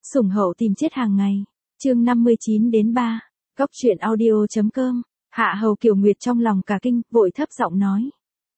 Sủng hậu tìm chết hàng ngày. Chương 59 đến 3. Góc truyện audio.com. Hạ Hầu Kiều Nguyệt trong lòng cả kinh, vội thấp giọng nói.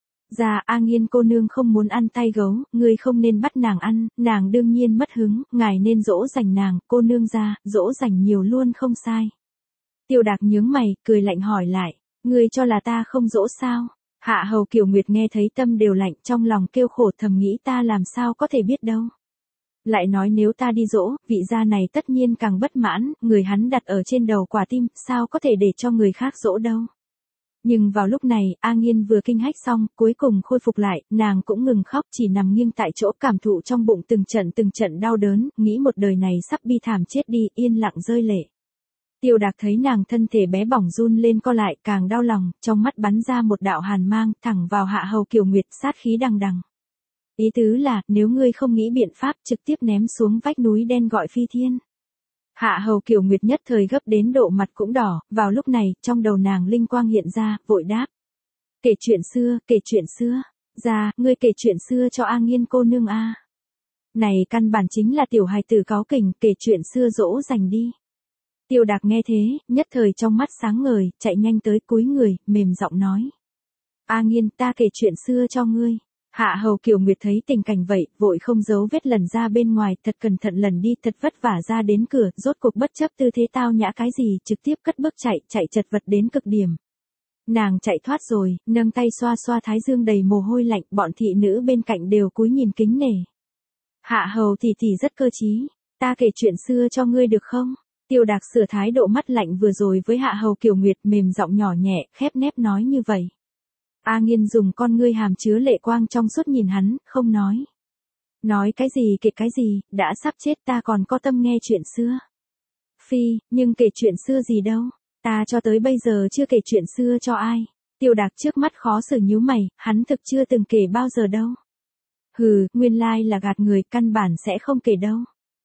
Dạ, A Nghiên cô nương không muốn ăn tay gấu, ngươi không nên bắt nàng ăn, nàng đương nhiên mất hứng, ngài nên dỗ dành nàng, cô nương ra, dỗ dành nhiều luôn không sai. Tiêu Đạc nhướng mày, cười lạnh hỏi lại, ngươi cho là ta không dỗ sao? Hạ Hầu Kiều Nguyệt nghe thấy tâm đều lạnh, trong lòng kêu khổ, thầm nghĩ ta làm sao có thể biết đâu. Lại nói nếu ta đi dỗ, vị gia này tất nhiên càng bất mãn, người hắn đặt ở trên đầu quả tim, sao có thể để cho người khác dỗ đâu. Nhưng vào lúc này, A Nghiên vừa kinh hách xong, cuối cùng khôi phục lại, nàng cũng ngừng khóc, chỉ nằm nghiêng tại chỗ, cảm thụ trong bụng từng trận đau đớn, nghĩ một đời này sắp bi thảm chết đi, yên lặng rơi lệ. Tiêu Đạc thấy nàng thân thể bé bỏng run lên co lại, càng đau lòng, trong mắt bắn ra một đạo hàn mang, thẳng vào Hạ Hầu Kiều Nguyệt, sát khí đằng đằng. Ý tứ là, nếu ngươi không nghĩ biện pháp, trực tiếp ném xuống vách núi đen gọi phi thiên. Hạ Hầu Kiều Nguyệt nhất thời gấp đến độ mặt cũng đỏ, vào lúc này, trong đầu nàng linh quang hiện ra, vội đáp. Kể chuyện xưa, ra, ngươi kể chuyện xưa cho A Nghiên cô nương a. Này căn bản chính là tiểu hài tử cáu kỉnh, kể chuyện xưa dỗ dành đi. Tiêu Đạc nghe thế, nhất thời trong mắt sáng ngời, chạy nhanh tới cúi người, mềm giọng nói. A Nghiên, ta kể chuyện xưa cho ngươi. Hạ Hầu Kiều Nguyệt thấy tình cảnh vậy, vội không giấu vết lần ra bên ngoài, thật cẩn thận lần đi, thật vất vả ra đến cửa, rốt cuộc bất chấp tư thế tao nhã cái gì, trực tiếp cất bước chạy chật vật đến cực điểm. Nàng chạy thoát rồi, nâng tay xoa xoa thái dương đầy mồ hôi lạnh, bọn thị nữ bên cạnh đều cúi nhìn kính nể. Hạ Hầu tỷ tỷ rất cơ trí, ta kể chuyện xưa cho ngươi được không? Tiêu Đạc sửa thái độ mắt lạnh vừa rồi với Hạ Hầu Kiều Nguyệt, mềm giọng nhỏ nhẹ, khép nép nói như vậy. A Nghiên dùng con ngươi hàm chứa lệ quang trong suốt nhìn hắn, không nói. Nói cái gì kể cái gì, đã sắp chết ta còn có tâm nghe chuyện xưa. Phi, nhưng kể chuyện xưa gì đâu, ta cho tới bây giờ chưa kể chuyện xưa cho ai. Tiêu Đạc trước mắt khó xử nhíu mày, hắn thực chưa từng kể bao giờ đâu. Hừ, nguyên lai là gạt người, căn bản sẽ không kể đâu.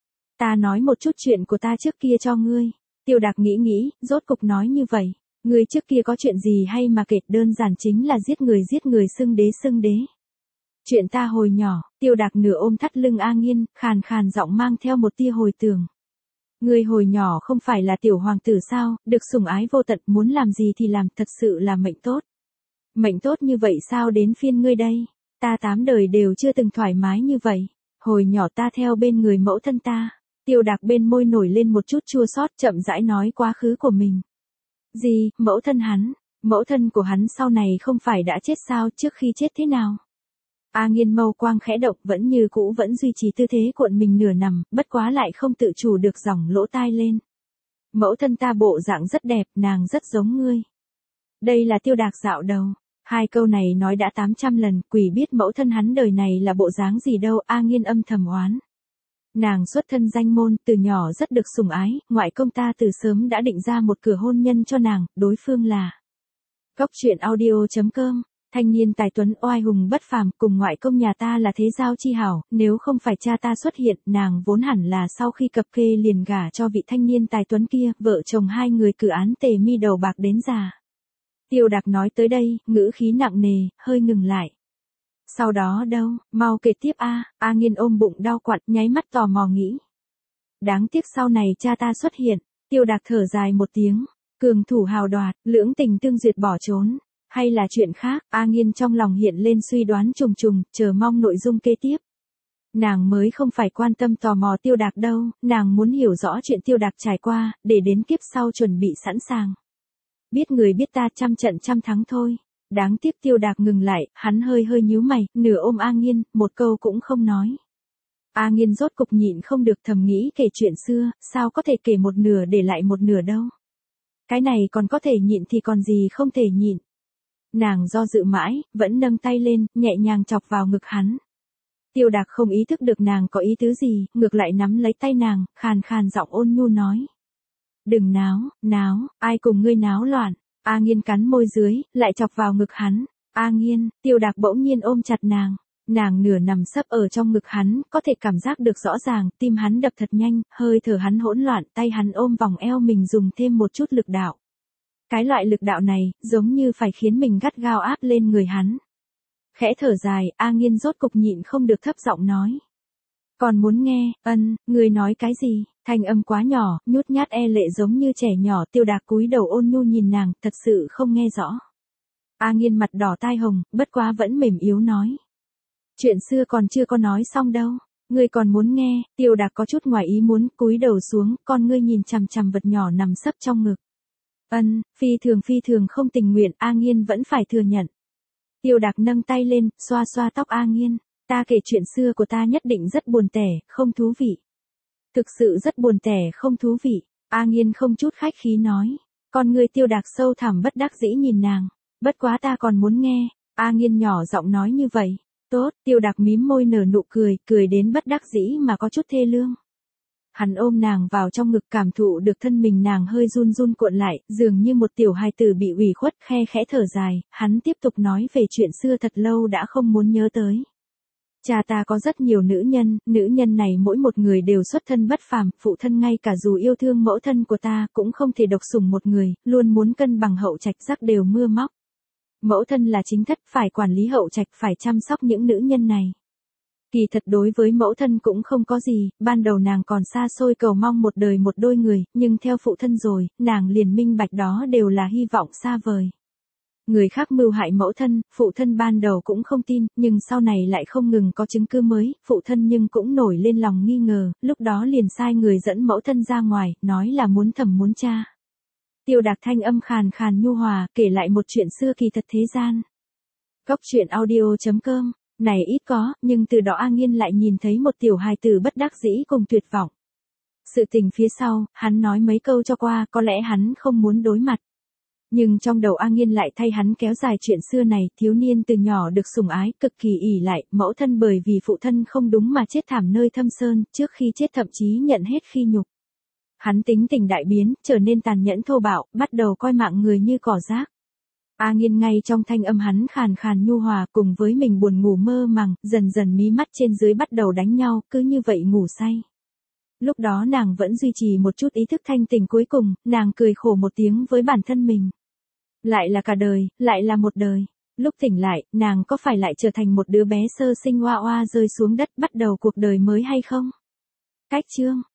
Ta nói một chút chuyện của ta trước kia cho ngươi. Tiêu Đạc nghĩ, rốt cục nói như vậy. Ngươi trước kia có chuyện gì hay mà kể, đơn giản chính là giết người xưng đế. Chuyện ta hồi nhỏ, Tiêu Đạc nửa ôm thắt lưng A Nghiên, khàn giọng mang theo một tia hồi tưởng. Ngươi hồi nhỏ không phải là tiểu hoàng tử sao, được sủng ái vô tận, muốn làm gì thì làm, thật sự là mệnh tốt. Mệnh tốt như vậy sao đến phiên ngươi đây, ta 8 đời đều chưa từng thoải mái như vậy. Hồi nhỏ ta theo bên người mẫu thân ta. Tiêu Đạc bên môi nổi lên một chút chua xót, chậm rãi nói quá khứ của mình. Gì, mẫu thân của hắn sau này không phải đã chết sao, trước khi chết thế nào? A Nghiên mâu quang khẽ động, vẫn như cũ vẫn duy trì tư thế cuộn mình nửa nằm, bất quá lại không tự chủ được giỏng lỗ tai lên. Mẫu thân ta bộ dạng rất đẹp, nàng rất giống ngươi. Đây là Tiêu Đạc dạo đầu. Hai câu này nói đã 800 lần, quỷ biết mẫu thân hắn đời này là bộ dáng gì đâu, A Nghiên âm thầm oán. Nàng xuất thân danh môn, từ nhỏ rất được sủng ái, ngoại công ta từ sớm đã định ra một cửa hôn nhân cho nàng, đối phương là. Góc truyện audio.com. Thanh niên tài tuấn oai hùng bất phàm, cùng ngoại công nhà ta là thế giao chi hảo, nếu không phải cha ta xuất hiện, nàng vốn hẳn là sau khi cập kê liền gả cho vị thanh niên tài tuấn kia, vợ chồng hai người cử án tề mi đầu bạc đến già. Tiêu Đạc nói tới đây, ngữ khí nặng nề, hơi ngừng lại. Sau đó đâu, mau kể tiếp a. A Nghiên ôm bụng đau quặn, nháy mắt tò mò nghĩ. Đáng tiếc sau này cha ta xuất hiện. Tiêu Đạc thở dài một tiếng, cường thủ hào đoạt, lưỡng tình tương duyệt bỏ trốn. Hay là chuyện khác, A Nghiên trong lòng hiện lên suy đoán trùng, chờ mong nội dung kế tiếp. Nàng mới không phải quan tâm tò mò Tiêu Đạc đâu, nàng muốn hiểu rõ chuyện Tiêu Đạc trải qua, để đến kiếp sau chuẩn bị sẵn sàng. Biết người biết ta, trăm trận trăm thắng thôi. Đáng tiếc Tiêu Đạc ngừng lại, hắn hơi nhíu mày, nửa ôm A Nghiên, một câu cũng không nói. A Nghiên rốt cục nhịn không được, thầm nghĩ kể chuyện xưa, sao có thể kể một nửa để lại một nửa đâu. Cái này còn có thể nhịn thì còn gì không thể nhịn. Nàng do dự mãi, vẫn nâng tay lên, nhẹ nhàng chọc vào ngực hắn. Tiêu Đạc không ý thức được nàng có ý tứ gì, ngược lại nắm lấy tay nàng, khàn giọng ôn nhu nói. Đừng náo, ai cùng ngươi náo loạn. A Nghiên cắn môi dưới, lại chọc vào ngực hắn. A Nghiên, Tiêu Đạc bỗng nhiên ôm chặt nàng. Nàng nửa nằm sấp ở trong ngực hắn, có thể cảm giác được rõ ràng, tim hắn đập thật nhanh, hơi thở hắn hỗn loạn, tay hắn ôm vòng eo mình dùng thêm một chút lực đạo. Cái loại lực đạo này, giống như phải khiến mình gắt gao áp lên người hắn. Khẽ thở dài, A Nghiên rốt cục nhịn không được thấp giọng nói. Còn muốn nghe, người nói cái gì? Thanh âm quá nhỏ, nhút nhát e lệ giống như trẻ nhỏ. Tiêu Đạc cúi đầu ôn nhu nhìn nàng, thật sự không nghe rõ. A Nghiên mặt đỏ tai hồng, bất quá vẫn mềm yếu nói. Chuyện xưa còn chưa có nói xong đâu. Ngươi còn muốn nghe? Tiêu Đạc có chút ngoài ý muốn, cúi đầu xuống, con ngươi nhìn chằm chằm vật nhỏ nằm sấp trong ngực. Phi thường không tình nguyện, A Nghiên vẫn phải thừa nhận. Tiêu Đạc nâng tay lên, xoa xoa tóc A Nghiên. Ta kể chuyện xưa của ta nhất định rất buồn tẻ, không thú vị. Thực sự rất buồn tẻ, không thú vị. A Nghiên không chút khách khí nói. Con ngươi Tiêu Đạc sâu thẳm bất đắc dĩ nhìn nàng. Bất quá ta còn muốn nghe. A Nghiên nhỏ giọng nói như vậy. Tốt, Tiêu Đạc mím môi nở nụ cười, cười đến bất đắc dĩ mà có chút thê lương. Hắn ôm nàng vào trong ngực, cảm thụ được thân mình nàng hơi run run cuộn lại, dường như một tiểu hài tử bị ủy khuất, khe khẽ thở dài, hắn tiếp tục nói về chuyện xưa thật lâu đã không muốn nhớ tới. Cha ta có rất nhiều nữ nhân này mỗi một người đều xuất thân bất phàm, phụ thân ngay cả dù yêu thương mẫu thân của ta cũng không thể độc sủng một người, luôn muốn cân bằng hậu trạch rắc đều mưa móc. Mẫu thân là chính thất, phải quản lý hậu trạch, phải chăm sóc những nữ nhân này. Kỳ thật đối với mẫu thân cũng không có gì, ban đầu nàng còn xa xôi cầu mong một đời một đôi người, nhưng theo phụ thân rồi, nàng liền minh bạch đó đều là hy vọng xa vời. Người khác mưu hại mẫu thân, phụ thân ban đầu cũng không tin, nhưng sau này lại không ngừng có chứng cứ mới, phụ thân nhưng cũng nổi lên lòng nghi ngờ, lúc đó liền sai người dẫn mẫu thân ra ngoài, nói là muốn thẩm muốn tra. Tiêu Đạc thanh âm khàn khàn nhu hòa, kể lại một chuyện xưa kỳ thật thế gian. Góc truyện audio.com, này ít có, nhưng từ đó A Nghiên lại nhìn thấy một tiểu hài tử bất đắc dĩ cùng tuyệt vọng. Sự tình phía sau, hắn nói mấy câu cho qua, có lẽ hắn không muốn đối mặt. Nhưng trong đầu A Nghiên lại thay hắn kéo dài chuyện xưa này, thiếu niên từ nhỏ được sủng ái, cực kỳ ỷ lại, mẫu thân bởi vì phụ thân không đúng mà chết thảm nơi thâm sơn, trước khi chết thậm chí nhận hết khi nhục. Hắn tính tình đại biến, trở nên tàn nhẫn thô bạo, bắt đầu coi mạng người như cỏ rác. A Nghiên ngay trong thanh âm hắn khàn khàn nhu hòa, cùng với mình buồn ngủ mơ màng, dần dần mí mắt trên dưới bắt đầu đánh nhau, cứ như vậy ngủ say. Lúc đó nàng vẫn duy trì một chút ý thức thanh tỉnh, cuối cùng, nàng cười khổ một tiếng với bản thân mình. Lại là cả đời, lại là một đời. Lúc tỉnh lại, nàng có phải lại trở thành một đứa bé sơ sinh oa oa rơi xuống đất bắt đầu cuộc đời mới hay không? Cách chương